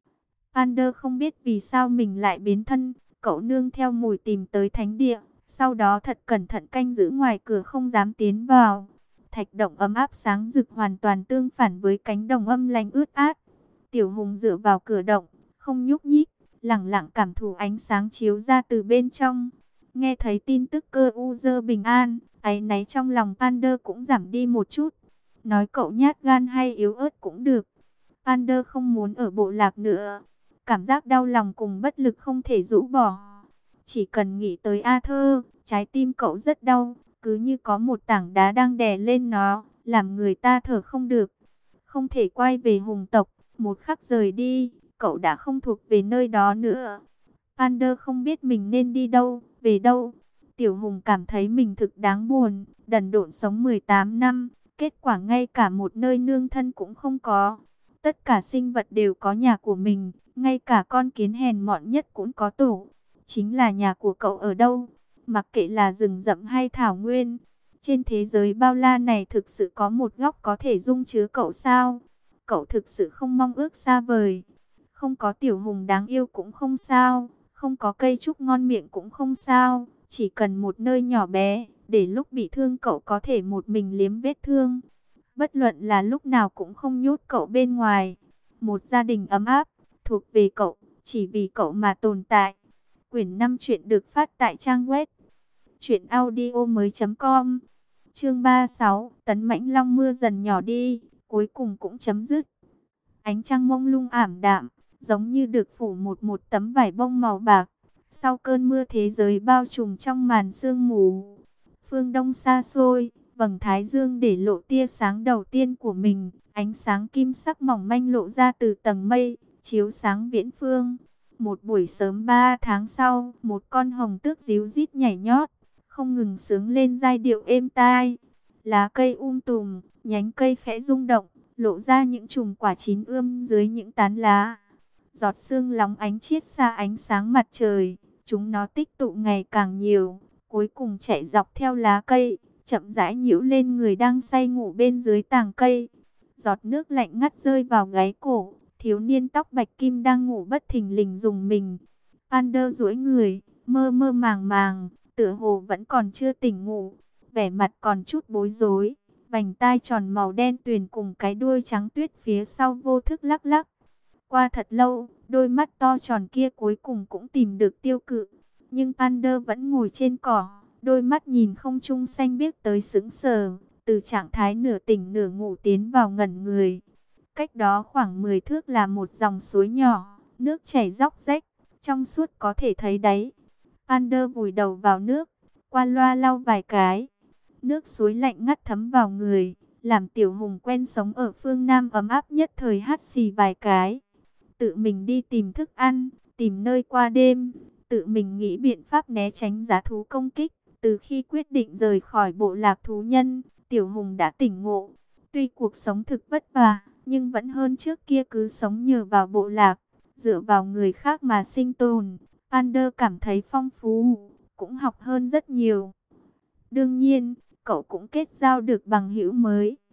Pander không biết vì sao mình lại biến thân, cậu nương theo mùi tìm tới thánh địa, sau đó thật cẩn thận canh giữ ngoài cửa không dám tiến vào. Thạch động ấm áp sáng rực hoàn toàn tương phản với cánh đồng âm lạnh ướt át. Tiểu hùng dựa vào cửa động, không nhúc nhích, lặng lặng cảm thụ ánh sáng chiếu ra từ bên trong. Nghe thấy tin tức cơ u dơ bình an, áy náy trong lòng Pander cũng giảm đi một chút. Nói cậu nhát gan hay yếu ớt cũng được. Pander không muốn ở bộ lạc nữa. Cảm giác đau lòng cùng bất lực không thể rũ bỏ. Chỉ cần nghĩ tới Arthur, trái tim cậu rất đau. Cứ như có một tảng đá đang đè lên nó, làm người ta thở không được. Không thể quay về hùng tộc. Một khắc rời đi, cậu đã không thuộc về nơi đó nữa. Pander không biết mình nên đi đâu, về đâu. Tiểu hùng cảm thấy mình thực đáng buồn, đần độn sống mười tám năm. Kết quả ngay cả một nơi nương thân cũng không có. Tất cả sinh vật đều có nhà của mình, ngay cả con kiến hèn mọn nhất cũng có tổ. Chính là nhà của cậu ở đâu? Mặc kệ là rừng rậm hay thảo nguyên, trên thế giới bao la này thực sự có một góc có thể dung chứa cậu sao? Cậu thực sự không mong ước xa vời. Không có tiểu hùng đáng yêu cũng không sao, không có cây trúc ngon miệng cũng không sao. Chỉ cần một nơi nhỏ bé, để lúc bị thương cậu có thể một mình liếm vết thương. Bất luận là lúc nào cũng không nhốt cậu bên ngoài. Một gia đình ấm áp, thuộc về cậu, chỉ vì cậu mà tồn tại. Quyển năm truyện được phát tại trang web truyện audio mới chấm com. Chương ba mươi sáu, Tấn Mãnh Long mưa dần nhỏ đi, cuối cùng cũng chấm dứt. Ánh trăng mông lung ảm đạm, giống như được phủ một một tấm vải bông màu bạc. Sau cơn mưa thế giới bao trùm trong màn sương mù. Phương đông xa xôi, vầng thái dương để lộ tia sáng đầu tiên của mình. Ánh sáng kim sắc mỏng manh lộ ra từ tầng mây, chiếu sáng viễn phương. Một buổi sớm ba tháng sau, một con hồng tước ríu rít nhảy nhót, không ngừng sướng lên giai điệu êm tai. Lá cây um tùm, nhánh cây khẽ rung động, lộ ra những chùm quả chín ươm dưới những tán lá. Giọt sương lóng ánh chiết xa ánh sáng mặt trời, chúng nó tích tụ ngày càng nhiều, cuối cùng chạy dọc theo lá cây, chậm rãi nhiễu lên người đang say ngủ bên dưới tàng cây. Giọt nước lạnh ngắt rơi vào gáy cổ, thiếu niên tóc bạch kim đang ngủ bất thình lình rùng mình. Pander duỗi người, mơ mơ màng màng, tựa hồ vẫn còn chưa tỉnh ngủ, vẻ mặt còn chút bối rối. Vành tai tròn màu đen tuyền cùng cái đuôi trắng tuyết phía sau vô thức lắc lắc. Qua thật lâu, đôi mắt to tròn kia cuối cùng cũng tìm được tiêu cự. Nhưng Pander vẫn ngồi trên cỏ, đôi mắt nhìn không trung xanh biếc tới sững sờ, từ trạng thái nửa tỉnh nửa ngủ tiến vào ngẩn người. Cách đó khoảng mười thước là một dòng suối nhỏ, nước chảy róc rách, trong suốt có thể thấy đáy. Pander vùi đầu vào nước, qua loa lau vài cái. Nước suối lạnh ngắt thấm vào người, làm tiểu hùng quen sống ở phương Nam ấm áp nhất thời hắt xì vài cái. Tự mình đi tìm thức ăn, tìm nơi qua đêm, tự mình nghĩ biện pháp né tránh giá thú công kích. Từ khi quyết định rời khỏi bộ lạc thú nhân, tiểu hùng đã tỉnh ngộ. Tuy cuộc sống thực vất vả, nhưng vẫn hơn trước kia cứ sống nhờ vào bộ lạc, dựa vào người khác mà sinh tồn. Pander cảm thấy phong phú, cũng học hơn rất nhiều. Đương nhiên, cậu cũng kết giao được bằng hữu mới.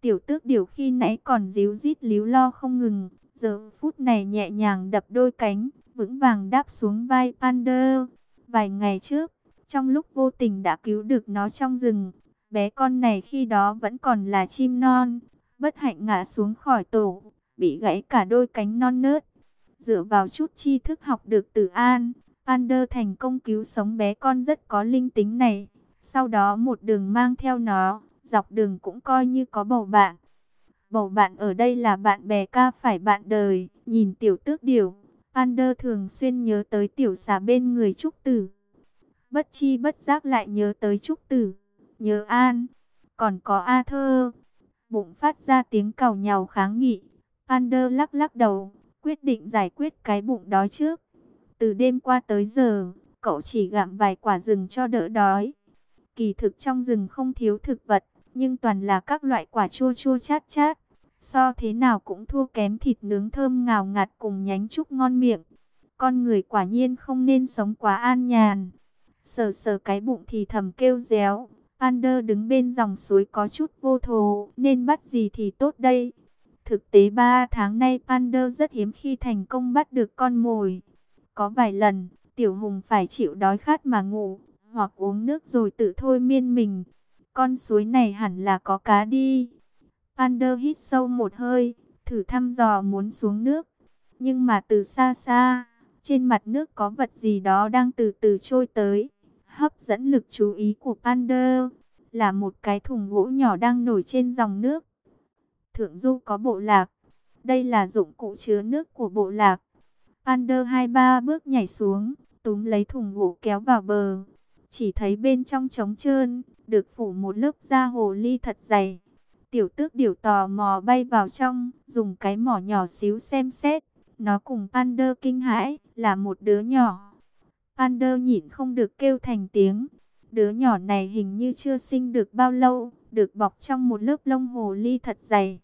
Tiểu tước điểu khi nãy còn díu dít líu lo không ngừng, giờ phút này nhẹ nhàng đập đôi cánh, vững vàng đáp xuống vai Pander. Vài ngày trước, trong lúc vô tình đã cứu được nó trong rừng, bé con này khi đó vẫn còn là chim non, bất hạnh ngã xuống khỏi tổ, bị gãy cả đôi cánh non nớt. Dựa vào chút tri thức học được từ An, Pander thành công cứu sống bé con rất có linh tính này. Sau đó một đường mang theo nó, dọc đường cũng coi như có bầu bạn. Bầu bạn ở đây là bạn bè ca phải bạn đời. Nhìn tiểu tước điểu, Pander thường xuyên nhớ tới tiểu xà bên người Trúc Tử. Bất chi bất giác lại nhớ tới Trúc Tử, nhớ An, còn có A Thơ. Bụng phát ra tiếng càu nhàu kháng nghị. Pander lắc lắc đầu, quyết định giải quyết cái bụng đói trước. Từ đêm qua tới giờ, cậu chỉ gặm vài quả rừng cho đỡ đói. Kỳ thực trong rừng không thiếu thực vật, nhưng toàn là các loại quả chua chua chát chát. So thế nào cũng thua kém thịt nướng thơm ngào ngạt cùng nhánh trúc ngon miệng. Con người quả nhiên không nên sống quá an nhàn. Sờ sờ cái bụng thì thầm kêu réo. Pander đứng bên dòng suối có chút vô thố, nên bắt gì thì tốt đây. Thực tế ba tháng nay Pander rất hiếm khi thành công bắt được con mồi. Có vài lần, Tiểu Hùng phải chịu đói khát mà ngủ, hoặc uống nước rồi tự thôi miên mình. Con suối này hẳn là có cá đi. Pander hít sâu một hơi, thử thăm dò muốn xuống nước. Nhưng mà từ xa xa, trên mặt nước có vật gì đó đang từ từ trôi tới. Hấp dẫn lực chú ý của Pander là một cái thùng gỗ nhỏ đang nổi trên dòng nước. Thượng du có bộ lạc. Đây là dụng cụ chứa nước của bộ lạc. Pander hai ba bước nhảy xuống, túm lấy thùng gỗ kéo vào bờ. Chỉ thấy bên trong trống trơn, được phủ một lớp da hồ ly thật dày. Tiểu tước điểu tò mò bay vào trong, dùng cái mỏ nhỏ xíu xem xét. Nó cùng Pander kinh hãi, là một đứa nhỏ. Pander nhịn không được kêu thành tiếng. Đứa nhỏ này hình như chưa sinh được bao lâu, được bọc trong một lớp lông hồ ly thật dày.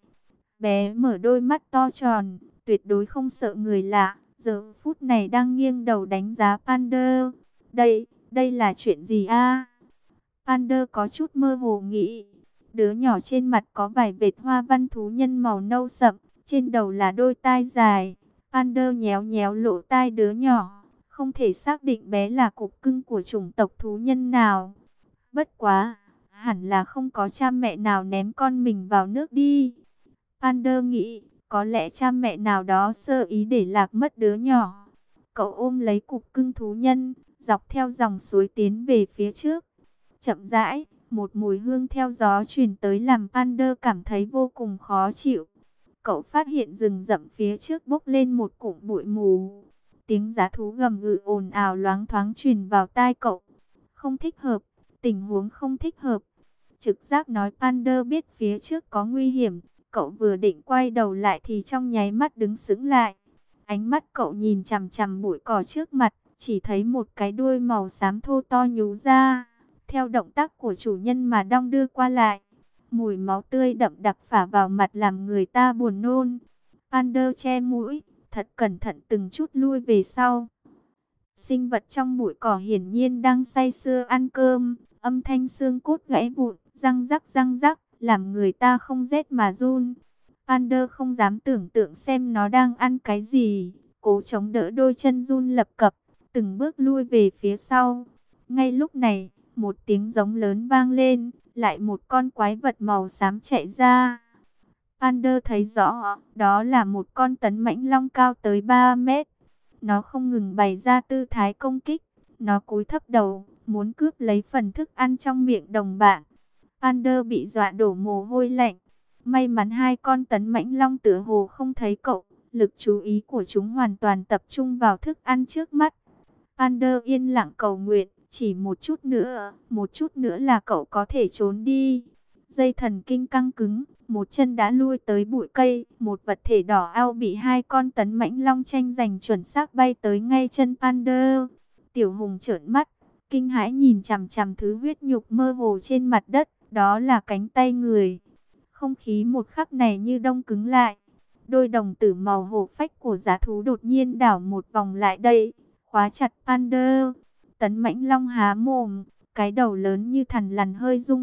Bé mở đôi mắt to tròn, tuyệt đối không sợ người lạ. Giờ phút này đang nghiêng đầu đánh giá Pander. Đây, đây là chuyện gì a? Pander có chút mơ hồ nghĩ. Đứa nhỏ trên mặt có vài vệt hoa văn thú nhân màu nâu sậm, trên đầu là đôi tai dài. Pander nhéo nhéo lỗ tai đứa nhỏ, không thể xác định bé là cục cưng của chủng tộc thú nhân nào. Bất quá, hẳn là không có cha mẹ nào ném con mình vào nước đi. Pander nghĩ, có lẽ cha mẹ nào đó sơ ý để lạc mất đứa nhỏ. Cậu ôm lấy cục cưng thú nhân, dọc theo dòng suối tiến về phía trước. Chậm rãi, một mùi hương theo gió truyền tới làm Pander cảm thấy vô cùng khó chịu. Cậu phát hiện rừng rậm phía trước bốc lên một cụm bụi mù. Tiếng dã thú gầm gừ ồn ào loáng thoáng truyền vào tai cậu. Không thích hợp, tình huống không thích hợp. Trực giác nói Pander biết phía trước có nguy hiểm. Cậu vừa định quay đầu lại thì trong nháy mắt đứng sững lại. Ánh mắt cậu nhìn chằm chằm bụi cỏ trước mặt, chỉ thấy một cái đuôi màu xám thô to nhú ra, theo động tác của chủ nhân mà đong đưa qua lại. Mùi máu tươi đậm đặc phả vào mặt làm người ta buồn nôn. Pander che mũi, thật cẩn thận từng chút lui về sau. Sinh vật trong bụi cỏ hiển nhiên đang say sưa ăn cơm, âm thanh xương cốt gãy vụn, răng rắc răng rắc, làm người ta không rét mà run. Pander không dám tưởng tượng xem nó đang ăn cái gì, cố chống đỡ đôi chân run lập cập, từng bước lui về phía sau. Ngay lúc này, một tiếng giống lớn vang lên, lại một con quái vật màu xám chạy ra. Pander thấy rõ, đó là một con tấn mãnh long cao tới ba mét. Nó không ngừng bày ra tư thái công kích, nó cúi thấp đầu, muốn cướp lấy phần thức ăn trong miệng đồng bạn. Pander bị dọa đổ mồ hôi lạnh. May mắn hai con tấn mãnh long tựa hồ không thấy cậu, lực chú ý của chúng hoàn toàn tập trung vào thức ăn trước mắt. Pander yên lặng cầu nguyện, chỉ một chút nữa, một chút nữa là cậu có thể trốn đi. Dây thần kinh căng cứng, một chân đã lui tới bụi cây, một vật thể đỏ ao bị hai con tấn mãnh long tranh giành chuẩn xác bay tới ngay chân Pander. Tiểu Hùng trợn mắt, kinh hãi nhìn chằm chằm thứ huyết nhục mơ hồ trên mặt đất, đó là cánh tay người. Không khí một khắc này như đông cứng lại. Đôi đồng tử màu hổ phách của dã thú đột nhiên đảo một vòng lại đây, khóa chặt Pander. Tấn mãnh long há mồm, cái đầu lớn như thằn lằn hơi rung động,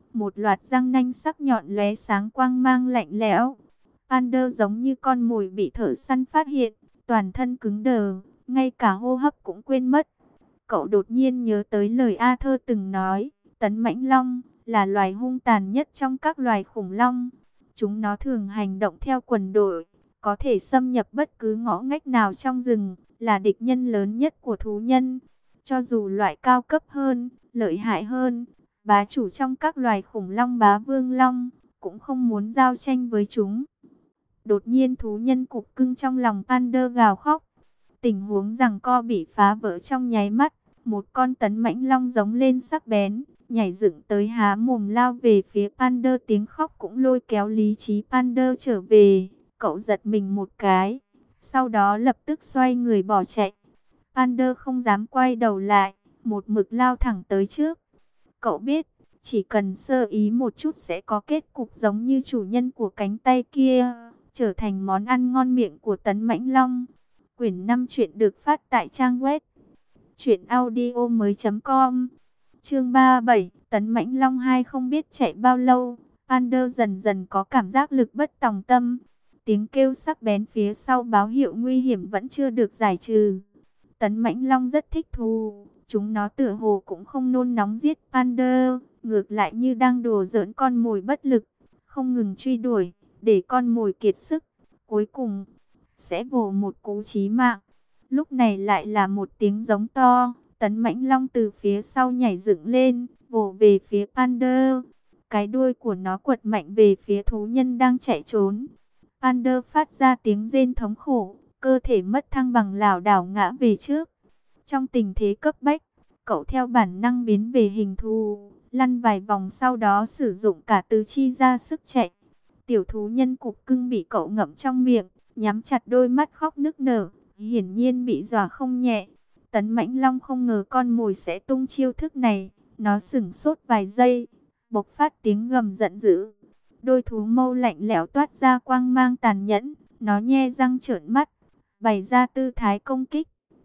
một loạt răng nanh sắc nhọn lóe sáng quang mang lạnh lẽo. Panda giống như con mồi bị thợ săn phát hiện, toàn thân cứng đờ, ngay cả hô hấp cũng quên mất. Cậu đột nhiên nhớ tới lời Arthur từng nói, tấn mãnh long là loài hung tàn nhất trong các loài khủng long. Chúng nó thường hành động theo quần đội, có thể xâm nhập bất cứ ngõ ngách nào trong rừng, là địch nhân lớn nhất của thú nhân. Cho dù loại cao cấp hơn, lợi hại hơn, bá chủ trong các loài khủng long bá vương long, cũng không muốn giao tranh với chúng. Đột nhiên thú nhân cục cưng trong lòng Panda gào khóc. Tình huống giằng co bị phá vỡ trong nháy mắt. Một con tấn mãnh long giống lên sắc bén, nhảy dựng tới há mồm lao về phía Panda. Tiếng khóc cũng lôi kéo lý trí Panda trở về. Cậu giật mình một cái, sau đó lập tức xoay người bỏ chạy. Panda không dám quay đầu lại, một mực lao thẳng tới trước. Cậu biết, chỉ cần sơ ý một chút sẽ có kết cục giống như chủ nhân của cánh tay kia, trở thành món ăn ngon miệng của tấn mãnh long. Quyển năm truyện được phát tại trang web truyện audio mới chấm com. Chương ba mươi bảy, tấn mãnh long hai. Không biết chạy bao lâu, Panda dần dần có cảm giác lực bất tòng tâm. Tiếng kêu sắc bén phía sau báo hiệu nguy hiểm vẫn chưa được giải trừ. Tấn mãnh long rất thích thú, chúng nó tựa hồ cũng không nôn nóng giết Panda, ngược lại như đang đùa giỡn con mồi bất lực, không ngừng truy đuổi, để con mồi kiệt sức, cuối cùng sẽ vồ một cú chí mạng. Lúc này lại là một tiếng giống to, tấn mãnh long từ phía sau nhảy dựng lên, vồ về phía Panda. Cái đuôi của nó quật mạnh về phía thú nhân đang chạy trốn. Panda phát ra tiếng rên thống khổ, cơ thể mất thăng bằng lảo đảo ngã về trước. Trong tình thế cấp bách, cậu theo bản năng biến về hình thù, lăn vài vòng sau đó sử dụng cả tứ chi ra sức chạy. Tiểu thú nhân cục cưng bị cậu ngậm trong miệng, nhắm chặt đôi mắt khóc nức nở, hiển nhiên bị dọa không nhẹ. Tấn mãnh long không ngờ con mồi sẽ tung chiêu thức này, nó sửng sốt vài giây, bộc phát tiếng gầm giận dữ. Đôi thú mâu lạnh lẽo toát ra quang mang tàn nhẫn, nó nhe răng trợn mắt, bày ra tư thái công kích.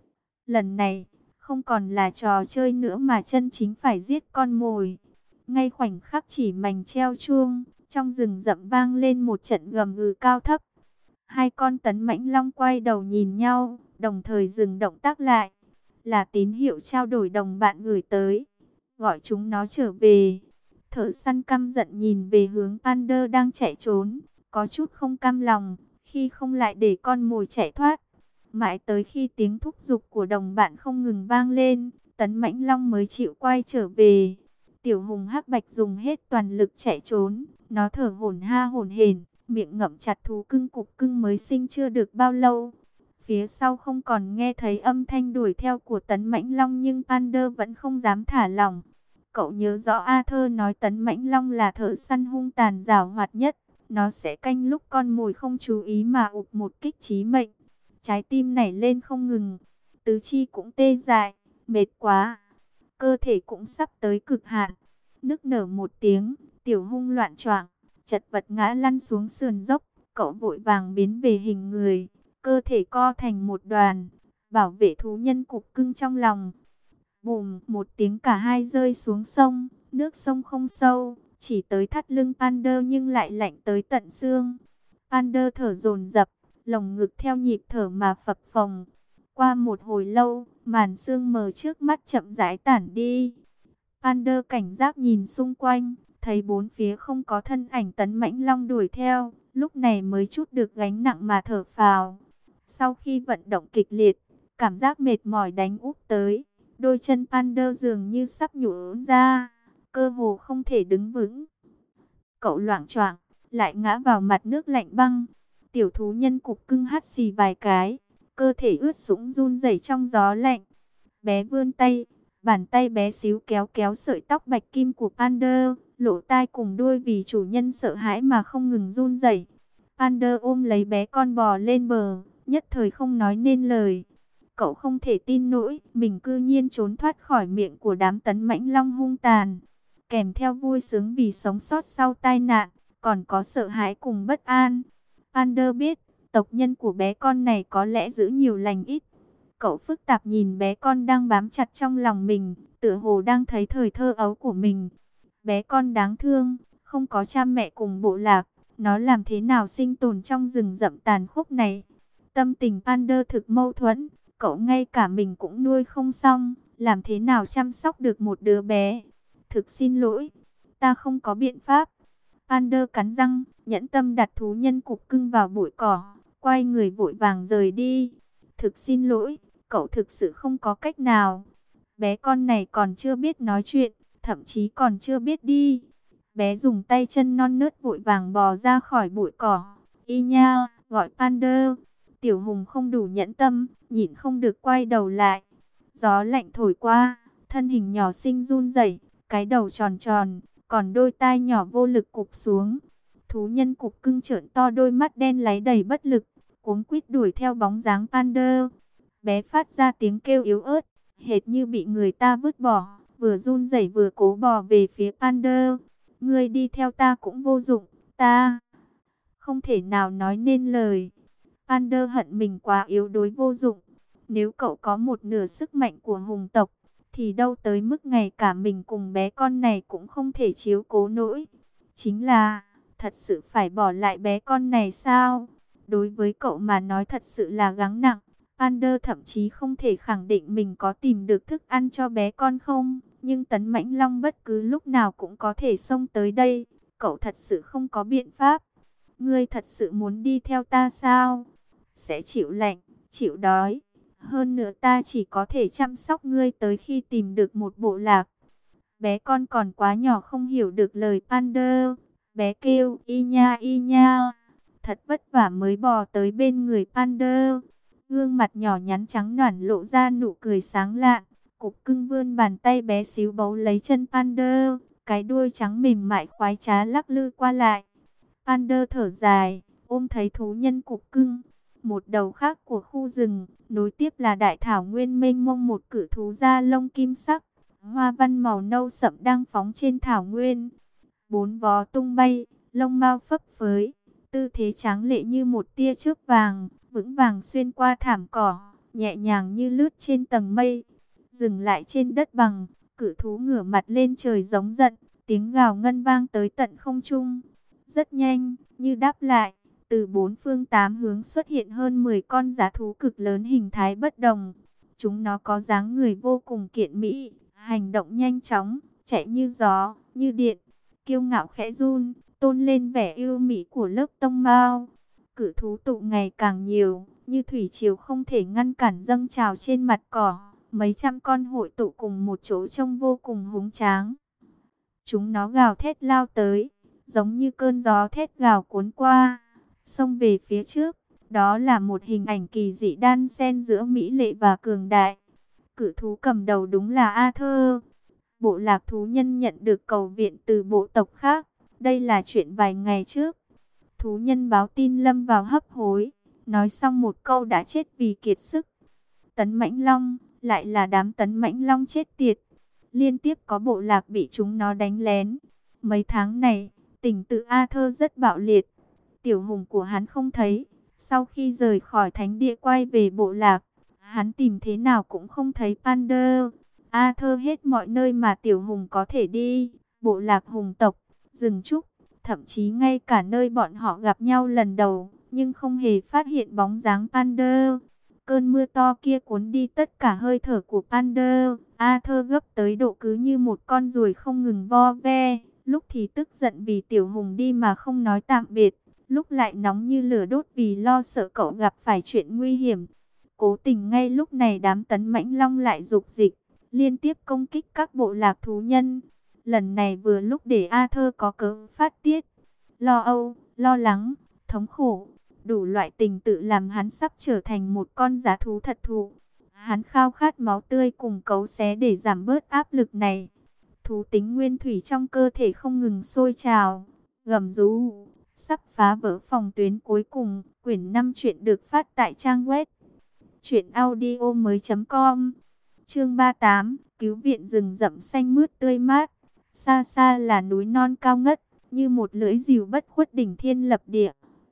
Lần này, không còn là trò chơi nữa mà chân chính phải giết con mồi. Ngay khoảnh khắc chỉ mảnh treo chuông, trong rừng rậm vang lên một trận gầm gừ cao thấp. Hai con tấn mãnh long quay đầu nhìn nhau, đồng thời dừng động tác lại. Là tín hiệu trao đổi đồng bạn gửi tới, gọi chúng nó trở về. Thợ săn căm giận nhìn về hướng Panda đang chạy trốn, có chút không cam lòng, khi không lại để con mồi chạy thoát. Mãi tới khi tiếng thúc giục của đồng bạn không ngừng vang lên, tấn mãnh long mới chịu quay trở về. Tiểu hùng hắc bạch dùng hết toàn lực chạy trốn, nó thở hổn ha hổn hển, miệng ngậm chặt thú cưng cục cưng mới sinh chưa được bao lâu. Phía sau không còn nghe thấy âm thanh đuổi theo của tấn mãnh long, nhưng Panda vẫn không dám thả lỏng. Cậu nhớ rõ Arthur nói tấn mãnh long là thợ săn hung tàn giảo hoạt nhất. Nó sẽ canh lúc con mồi không chú ý mà ụp một kích chí mệnh. Trái tim nảy lên không ngừng, tứ chi cũng tê dại, mệt quá, cơ thể cũng sắp tới cực hạn. Nức nở một tiếng, tiểu hung loạn choạng, chật vật ngã lăn xuống sườn dốc. Cậu vội vàng biến về hình người, cơ thể co thành một đoàn, bảo vệ thú nhân cục cưng trong lòng. Bùm, một tiếng cả hai rơi xuống sông. Nước sông không sâu, chỉ tới thắt lưng Panda nhưng lại lạnh tới tận xương. Panda thở dồn dập, lồng ngực theo nhịp thở mà phập phồng. Qua một hồi lâu, màn sương mờ trước mắt chậm rãi tản đi. Panda cảnh giác nhìn xung quanh, thấy bốn phía không có thân ảnh tấn mãnh long đuổi theo, lúc này mới chút được gánh nặng mà thở phào. Sau khi vận động kịch liệt, cảm giác mệt mỏi đánh úp tới, đôi chân Panda dường như sắp nhũn ra, cơ hồ không thể đứng vững. Cậu loạng choạng, lại ngã vào mặt nước lạnh băng. Tiểu thú nhân cục cưng hắt xì vài cái, cơ thể ướt sũng run rẩy trong gió lạnh. Bé vươn tay, bàn tay bé xíu kéo kéo sợi tóc bạch kim của Panda, lỗ tai cùng đuôi vì chủ nhân sợ hãi mà không ngừng run rẩy. Panda ôm lấy bé con bò lên bờ, nhất thời không nói nên lời. Cậu không thể tin nổi, mình cư nhiên trốn thoát khỏi miệng của đám tấn mãnh long hung tàn. Kèm theo vui sướng vì sống sót sau tai nạn, còn có sợ hãi cùng bất an. Panda biết, tộc nhân của bé con này có lẽ giữ nhiều lành ít. Cậu phức tạp nhìn bé con đang bám chặt trong lòng mình, tựa hồ đang thấy thời thơ ấu của mình. Bé con đáng thương, không có cha mẹ cùng bộ lạc, nó làm thế nào sinh tồn trong rừng rậm tàn khốc này? Tâm tình Pander thực mâu thuẫn, cậu ngay cả mình cũng nuôi không xong, làm thế nào chăm sóc được một đứa bé? Thực xin lỗi, ta không có biện pháp. Pander cắn răng, nhẫn tâm đặt thú nhân cục cưng vào bụi cỏ, quay người vội vàng rời đi. Thực xin lỗi, cậu thực sự không có cách nào. Bé con này còn chưa biết nói chuyện, thậm chí còn chưa biết đi. Bé dùng tay chân non nớt vội vàng bò ra khỏi bụi cỏ. Y nha, gọi Pander. Tiểu Hùng không đủ nhẫn tâm, nhịn không được quay đầu lại. Gió lạnh thổi qua, thân hình nhỏ xinh run rẩy, cái đầu tròn tròn, còn đôi tai nhỏ vô lực cụp xuống. Thú nhân cục cưng trợn to đôi mắt đen láy đầy bất lực, cuống quýt đuổi theo bóng dáng Pander. Bé phát ra tiếng kêu yếu ớt, hệt như bị người ta vứt bỏ, vừa run rẩy vừa cố bò về phía Pander. Ngươi đi theo ta cũng vô dụng, ta không thể nào nói nên lời. Pander hận mình quá yếu đuối vô dụng. Nếu cậu có một nửa sức mạnh của hùng tộc, thì đâu tới mức ngày cả mình cùng bé con này cũng không thể chiếu cố nổi. Chính là, thật sự phải bỏ lại bé con này sao? Đối với cậu mà nói thật sự là gắng nặng. Pander thậm chí không thể khẳng định mình có tìm được thức ăn cho bé con không. Nhưng Tấn Mãnh Long bất cứ lúc nào cũng có thể xông tới đây. Cậu thật sự không có biện pháp. Ngươi thật sự muốn đi theo ta sao? Sẽ chịu lạnh, chịu đói. Hơn nữa ta chỉ có thể chăm sóc ngươi tới khi tìm được một bộ lạc. Bé con còn quá nhỏ không hiểu được lời Pander. Bé kêu y nha y nha. Thật vất vả mới bò tới bên người Pander. Gương mặt nhỏ nhắn trắng nõn lộ ra nụ cười sáng lạn. Cục cưng vươn bàn tay bé xíu bấu lấy chân Pander. Cái đuôi trắng mềm mại khoái trá lắc lư qua lại. Pander thở dài, ôm thấy thú nhân cục cưng. Một đầu khác của khu rừng, nối tiếp là đại thảo nguyên mênh mông, một cự thú da lông kim sắc. Hoa văn màu nâu sậm đang phóng trên thảo nguyên. Bốn vó tung bay, lông mao phấp phới. Tư thế tráng lệ như một tia chớp vàng, vững vàng xuyên qua thảm cỏ, nhẹ nhàng như lướt trên tầng mây. Dừng lại trên đất bằng, cự thú ngửa mặt lên trời giống giận, tiếng gào ngân vang tới tận không trung. Rất nhanh, như đáp lại, từ bốn phương tám hướng xuất hiện hơn mười con dã thú cực lớn hình thái bất đồng. Chúng nó có dáng người vô cùng kiện mỹ, hành động nhanh chóng, chạy như gió, như điện, kiêu ngạo khẽ run, tôn lên vẻ yêu mỹ của lớp tông mao. Cự thú tụ ngày càng nhiều, như thủy triều không thể ngăn cản dâng trào trên mặt cỏ. Mấy trăm con hội tụ cùng một chỗ trông vô cùng húng tráng. Chúng nó gào thét lao tới, giống như cơn gió thét gào cuốn qua, xông về phía trước. Đó là một hình ảnh kỳ dị đan xen giữa mỹ lệ và cường đại. Cự thú cầm đầu đúng là Arthur. Bộ lạc thú nhân nhận được cầu viện từ bộ tộc khác. Đây là chuyện vài ngày trước. Thú nhân báo tin lâm vào hấp hối, nói xong một câu đã chết vì kiệt sức. Tấn Mãnh Long, lại là đám Tấn Mãnh Long chết tiệt. Liên tiếp có bộ lạc bị chúng nó đánh lén. Mấy tháng này, tình tự Arthur rất bạo liệt. Tiểu Hùng của hắn không thấy. Sau khi rời khỏi thánh địa quay về bộ lạc, hắn tìm thế nào cũng không thấy Pander. Arthur hết mọi nơi mà Tiểu Hùng có thể đi. Bộ lạc hùng tộc, rừng trúc, thậm chí ngay cả nơi bọn họ gặp nhau lần đầu, nhưng không hề phát hiện bóng dáng Pander. Cơn mưa to kia cuốn đi tất cả hơi thở của Pander. Arthur gấp tới độ cứ như một con ruồi không ngừng vo ve. Lúc thì tức giận vì Tiểu Hùng đi mà không nói tạm biệt, lúc lại nóng như lửa đốt vì lo sợ cậu gặp phải chuyện nguy hiểm. Cố tình ngay lúc này đám Tấn Mãnh Long lại dục dịch, liên tiếp công kích các bộ lạc thú nhân. Lần này vừa lúc để Arthur có cớ phát tiết. Lo âu, lo lắng, thống khổ, đủ loại tình tự làm hắn sắp trở thành một con dã thú thật thụ. Hắn khao khát máu tươi cùng cấu xé để giảm bớt áp lực này. Thú tính nguyên thủy trong cơ thể không ngừng sôi trào, gầm rú, sắp phá vỡ phòng tuyến cuối cùng. Quyển năm truyện được phát tại trang web truyện audio mới chấm com. Chương ba mươi tám, cứu viện rừng rậm xanh mướt tươi mát. Xa xa là núi non cao ngất, như một lưỡi rìu bất khuất đỉnh thiên lập địa.